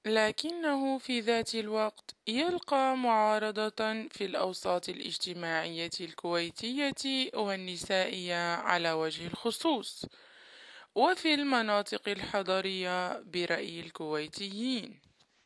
لكنه في ذات الوقت يلقى معارضة في الأوساط الاجتماعية الكويتية والنسائية على وجه الخصوص، وفي المناطق الحضرية برأي الكويتيين.